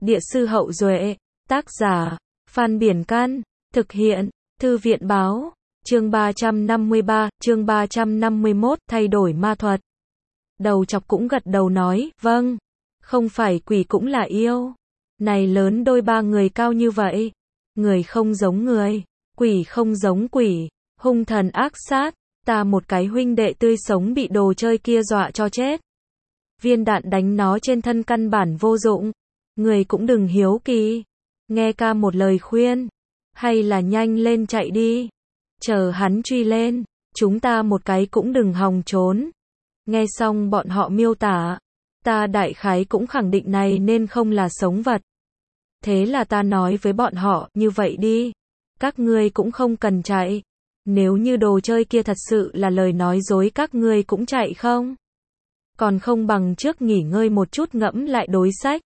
Địa sư Hậu Duệ, tác giả, Phan Biển Can, thực hiện, Thư viện Báo, chương 353, chương 351, thay đổi ma thuật. Đầu chọc cũng gật đầu nói, vâng, không phải quỷ cũng là yêu. Này lớn đôi ba người cao như vậy, người không giống người, quỷ không giống quỷ, hung thần ác sát, ta một cái huynh đệ tươi sống bị đồ chơi kia dọa cho chết. Viên đạn đánh nó trên thân căn bản vô dụng, người cũng đừng hiếu kỳ, nghe ca một lời khuyên, hay là nhanh lên chạy đi, chờ hắn truy lên, chúng ta một cái cũng đừng hòng trốn. Nghe xong bọn họ miêu tả, ta đại khái cũng khẳng định này nên không là sống vật. Thế là ta nói với bọn họ, như vậy đi, các ngươi cũng không cần chạy, nếu như đồ chơi kia thật sự là lời nói dối các ngươi cũng chạy không? Còn không bằng trước nghỉ ngơi một chút ngẫm lại đối sách.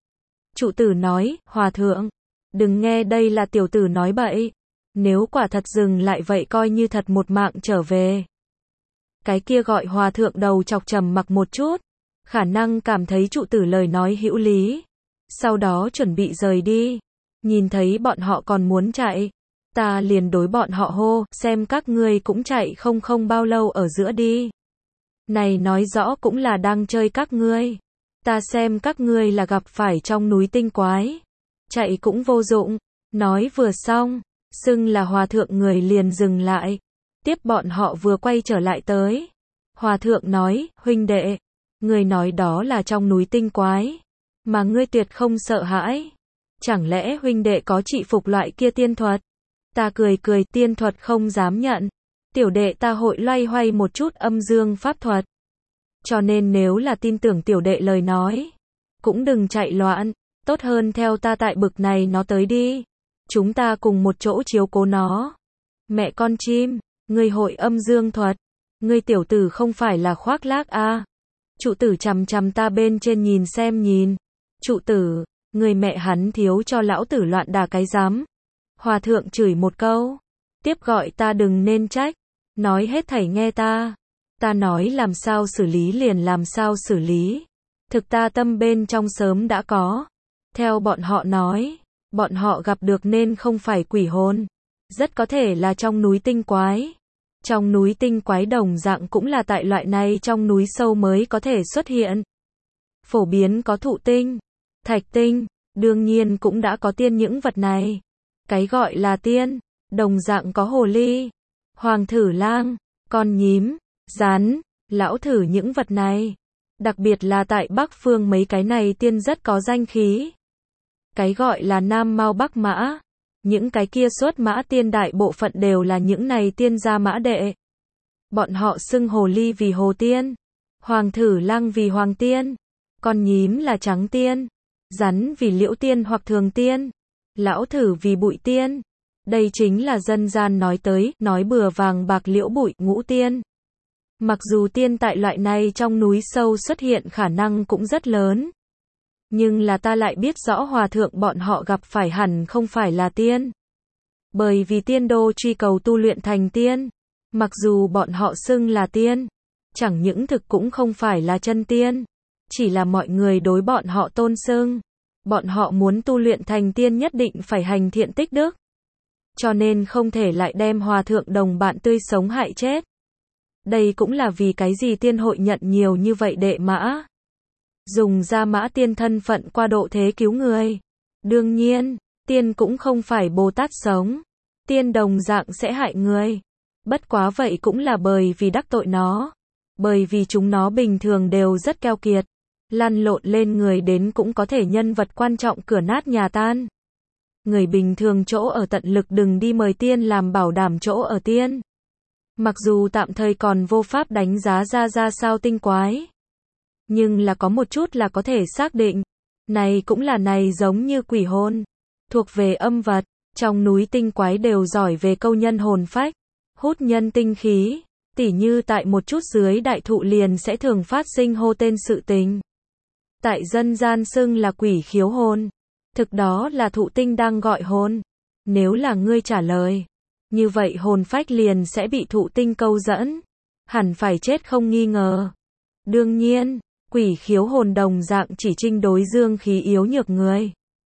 Trụ tử nói, hòa thượng, đừng nghe đây là tiểu tử nói bậy, nếu quả thật dừng lại vậy coi như thật một mạng trở về. Cái kia gọi hòa thượng đầu chọc trầm mặc một chút, khả năng cảm thấy trụ tử lời nói hữu lý, sau đó chuẩn bị rời đi, nhìn thấy bọn họ còn muốn chạy, ta liền đối bọn họ hô, xem các ngươi cũng chạy không bao lâu ở giữa đi. Này nói rõ cũng là đang chơi các ngươi, ta xem các ngươi là gặp phải trong núi tinh quái, chạy cũng vô dụng. Nói vừa xong, xưng là hòa thượng người liền dừng lại, tiếp bọn họ vừa quay trở lại tới. Hòa thượng nói, huynh đệ, người nói đó là trong núi tinh quái, mà ngươi tuyệt không sợ hãi, chẳng lẽ huynh đệ có trị phục loại kia tiên thuật? Ta cười, tiên thuật không dám nhận, tiểu đệ ta hội loay hoay một chút âm dương pháp thuật, cho nên nếu là tin tưởng tiểu đệ lời nói, cũng đừng chạy loạn, tốt hơn theo ta tại bực này nó tới đi, chúng ta cùng một chỗ chiếu cố nó. Mẹ con chim, ngươi hội âm dương thuật, ngươi tiểu tử không phải là khoác lác à? Trụ tử chằm chằm ta bên trên nhìn xem nhìn. Trụ tử, người mẹ hắn thiếu cho lão tử loạn đà cái rắm. Hòa thượng chửi một câu, tiếp gọi ta đừng nên trách, nói hết thảy nghe ta. Ta nói làm sao xử lý liền làm sao xử lý. Thực ta tâm bên trong sớm đã có. Theo bọn họ nói, bọn họ gặp được nên không phải quỷ hồn, rất có thể là trong núi tinh quái. Trong núi tinh quái đồng dạng cũng là tại loại này trong núi sâu mới có thể xuất hiện. Phổ biến có thụ tinh, thạch tinh, đương nhiên cũng đã có tiên những vật này. Cái gọi là tiên, đồng dạng có hồ ly, hoàng thử lang, con nhím, rắn, lão thử những vật này. Đặc biệt là tại Bắc Phương mấy cái này tiên rất có danh khí. Cái gọi là Nam Mao Bắc Mã, những cái kia xuất mã tiên đại bộ phận đều là những này tiên gia mã đệ. Bọn họ xưng hồ ly vì hồ tiên, hoàng thử lang vì hoàng tiên, con nhím là trắng tiên, rắn vì liễu tiên hoặc thường tiên, lão thử vì bụi tiên. Đây chính là dân gian nói tới, nói bừa vàng bạc liễu bụi, ngũ tiên. Mặc dù tiên tại loại này trong núi sâu xuất hiện khả năng cũng rất lớn, nhưng là ta lại biết rõ hòa thượng bọn họ gặp phải hẳn không phải là tiên. Bởi vì tiên đô truy cầu tu luyện thành tiên, mặc dù bọn họ xưng là tiên, chẳng những thực cũng không phải là chân tiên, chỉ là mọi người đối bọn họ tôn xưng. Bọn họ muốn tu luyện thành tiên nhất định phải hành thiện tích đức, cho nên không thể lại đem hòa thượng đồng bạn tươi sống hại chết. Đây cũng là vì cái gì tiên hội nhận nhiều như vậy đệ mã, dùng ra mã tiên thân phận qua độ thế cứu người. Đương nhiên, tiên cũng không phải Bồ Tát sống, tiên đồng dạng sẽ hại người. Bất quá vậy cũng là bởi vì đắc tội nó, bởi vì chúng nó bình thường đều rất keo kiệt, lăn lộn lên người đến cũng có thể nhân vật quan trọng cửa nát nhà tan. Người bình thường chỗ ở tận lực đừng đi mời tiên làm bảo đảm chỗ ở tiên. Mặc dù tạm thời còn vô pháp đánh giá ra sao tinh quái, nhưng là có một chút là có thể xác định, này cũng là này giống như quỷ hồn, thuộc về âm vật, trong núi tinh quái đều giỏi về câu nhân hồn phách, hút nhân tinh khí, tỉ như tại một chút dưới đại thụ liền sẽ thường phát sinh hô tên sự tình. Tại dân gian xưng là quỷ khiếu hồn, thực đó là thụ tinh đang gọi hồn. Nếu là ngươi trả lời, như vậy hồn phách liền sẽ bị thụ tinh câu dẫn, hẳn phải chết không nghi ngờ. Đương nhiên, quỷ khiếu hồn đồng dạng chỉ trinh đối dương khí yếu nhược người.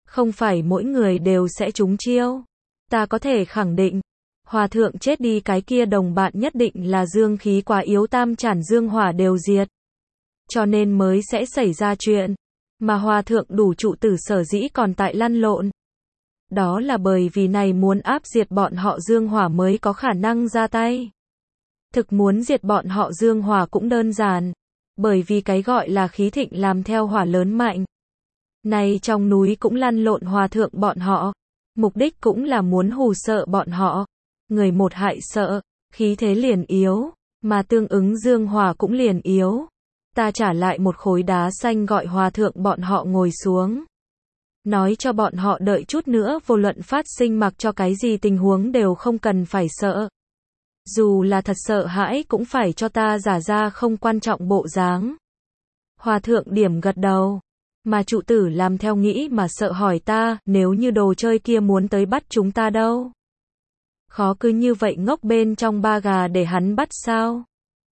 Không phải mỗi người đều sẽ trúng chiêu. Ta có thể khẳng định, hòa thượng chết đi cái kia đồng bạn nhất định là dương khí quá yếu, tam trản dương hỏa đều diệt. Cho nên mới sẽ xảy ra chuyện. Mà hòa thượng đủ trụ tử sở dĩ còn tại lăn lộn. Đó là bởi vì này muốn áp diệt bọn họ dương hỏa mới có khả năng ra tay. Thực muốn diệt bọn họ dương hỏa cũng đơn giản. Bởi vì cái gọi là khí thịnh làm theo hỏa lớn mạnh. Này trong núi cũng lăn lộn hòa thượng bọn họ. Mục đích cũng là muốn hù sợ bọn họ. Người một hại sợ, khí thế liền yếu, mà tương ứng dương hỏa cũng liền yếu. Ta trả lại một khối đá xanh gọi hòa thượng bọn họ ngồi xuống. Nói cho bọn họ đợi chút nữa vô luận phát sinh mặc cho cái gì tình huống đều không cần phải sợ. Dù là thật sợ hãi cũng phải cho ta giả ra không quan trọng bộ dáng. Hòa thượng điểm gật đầu. Mà trụ tử làm theo nghĩ mà sợ hỏi ta, nếu như đồ chơi kia muốn tới bắt chúng ta đâu? Khó cứ như vậy ngốc bên trong ba gà để hắn bắt sao?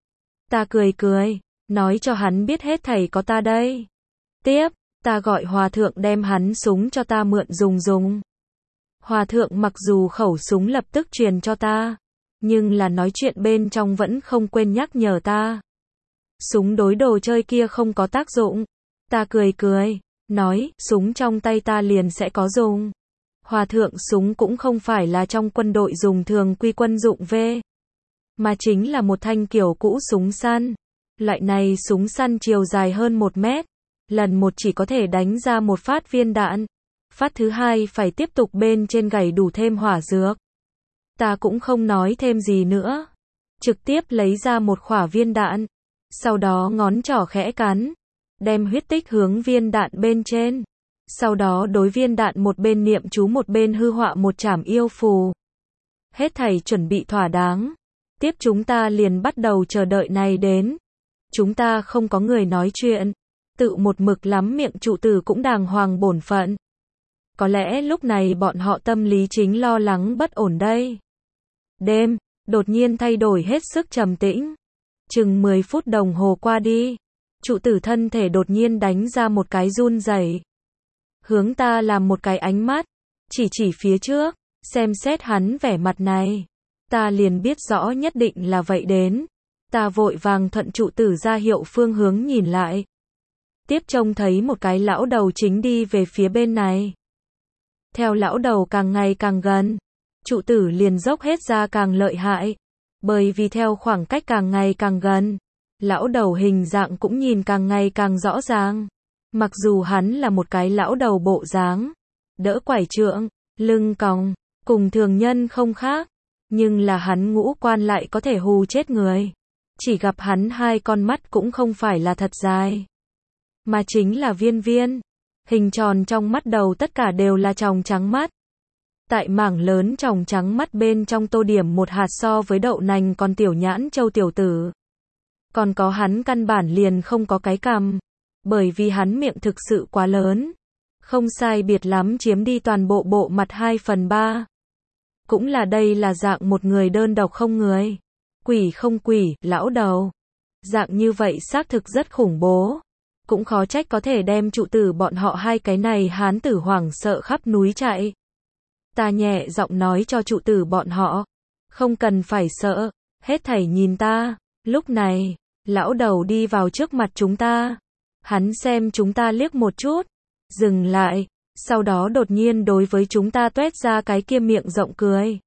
Ta cười cười, nói cho hắn biết hết thảy có ta đây. Tiếp, ta gọi hòa thượng đem hắn súng cho ta mượn dùng. Hòa thượng mặc dù khẩu súng lập tức truyền cho ta, nhưng là nói chuyện bên trong vẫn không quên nhắc nhở ta. Súng đối đồ chơi kia không có tác dụng. Ta cười cười, nói, súng trong tay ta liền sẽ có dùng. Hòa thượng súng cũng không phải là trong quân đội dùng thường quy quân dụng về, mà chính là một thanh kiểu cũ súng săn. Loại này súng săn chiều dài hơn 1 mét. Lần một chỉ có thể đánh ra một phát viên đạn. Phát thứ hai phải tiếp tục bên trên gảy đủ thêm hỏa dược. Ta cũng không nói thêm gì nữa. Trực tiếp lấy ra một khỏa viên đạn. Sau đó ngón trỏ khẽ cắn. Đem huyết tích hướng viên đạn bên trên. Sau đó đối viên đạn một bên niệm chú một bên hư họa một trảm yêu phù. Hết thảy chuẩn bị thỏa đáng. Tiếp chúng ta liền bắt đầu chờ đợi này đến. Chúng ta không có người nói chuyện. Tự một mực lắm miệng trụ tử cũng đàng hoàng bổn phận. Có lẽ lúc này bọn họ tâm lý chính lo lắng bất ổn đây. Đêm, đột nhiên thay đổi hết sức trầm tĩnh. Chừng 10 phút đồng hồ qua đi. Trụ tử thân thể đột nhiên đánh ra một cái run rẩy. Hướng ta làm một cái ánh mắt. Chỉ phía trước. Xem xét hắn vẻ mặt này. Ta liền biết rõ nhất định là vậy đến. Ta vội vàng thuận trụ tử ra hiệu phương hướng nhìn lại. Tiếp trông thấy một cái lão đầu chính đi về phía bên này. Theo lão đầu càng ngày càng gần. Trụ tử liền dốc hết ra càng lợi hại. Bởi vì theo khoảng cách càng ngày càng gần. Lão đầu hình dạng cũng nhìn càng ngày càng rõ ràng. Mặc dù hắn là một cái lão đầu bộ dáng. Đỡ quải trượng, lưng còng, cùng thường nhân không khác. Nhưng là hắn ngũ quan lại có thể hù chết người. Chỉ gặp hắn hai con mắt cũng không phải là thật dài. Mà chính là viên viên. Hình tròn trong mắt đầu tất cả đều là tròng trắng mắt. Tại mảng lớn tròng trắng mắt bên trong tô điểm một hạt so với đậu nành còn tiểu nhãn châu tiểu tử. Còn có hắn căn bản liền không có cái cằm. Bởi vì hắn miệng thực sự quá lớn. Không sai biệt lắm chiếm đi toàn bộ bộ mặt 2/3. Cũng là đây là dạng một người đơn độc không người. Quỷ không quỷ, lão đầu. Dạng như vậy xác thực rất khủng bố. Cũng khó trách có thể đem trụ tử bọn họ hai cái này hán tử hoảng sợ khắp núi chạy. Ta nhẹ giọng nói cho trụ tử bọn họ. Không cần phải sợ, hết thảy nhìn ta. Lúc này, lão đầu đi vào trước mặt chúng ta. Hắn xem chúng ta liếc một chút. Dừng lại. Sau đó đột nhiên đối với chúng ta tuét ra cái kia miệng rộng cười.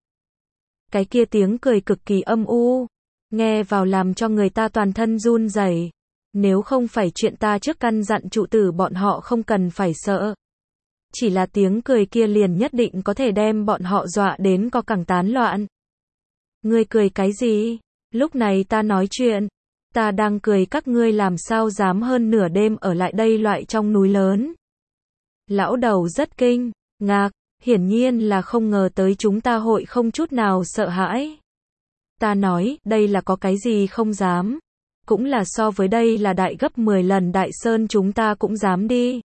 Cái kia tiếng cười cực kỳ âm u. Nghe vào làm cho người ta toàn thân run rẩy. Nếu không phải chuyện ta trước căn dặn trụ tử bọn họ không cần phải sợ. Chỉ là tiếng cười kia liền nhất định có thể đem bọn họ dọa đến co cẳng tán loạn. Ngươi cười cái gì? Lúc này ta nói chuyện. Ta đang cười các ngươi làm sao dám hơn nửa đêm ở lại đây loại trong núi lớn. Lão đầu rất kinh, ngạc, hiển nhiên là không ngờ tới chúng ta hội không chút nào sợ hãi. Ta nói, đây là có cái gì không dám. Cũng là so với đây là đại gấp 10 lần Đại Sơn chúng ta cũng dám đi.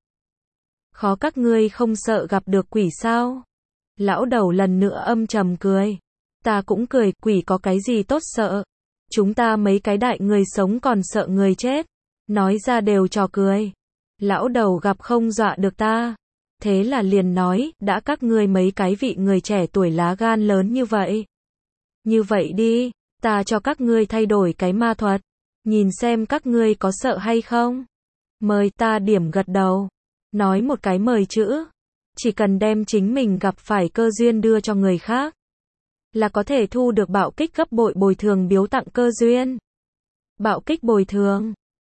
Khó các ngươi không sợ gặp được quỷ sao? Lão đầu lần nữa âm trầm cười. Ta cũng cười, quỷ có cái gì tốt sợ? Chúng ta mấy cái đại người sống còn sợ người chết. Nói ra đều trò cười. Lão đầu gặp không dọa được ta. thế là liền nói, đã các ngươi mấy cái vị người trẻ tuổi lá gan lớn như vậy. Như vậy đi, ta cho các ngươi thay đổi cái ma thuật, nhìn xem các ngươi có sợ hay không. Mời ta điểm gật đầu, nói một cái mời chữ, chỉ cần đem chính mình gặp phải cơ duyên đưa cho người khác, là có thể thu được bạo kích gấp bội bồi thường biếu tặng cơ duyên. Bạo kích bồi thường.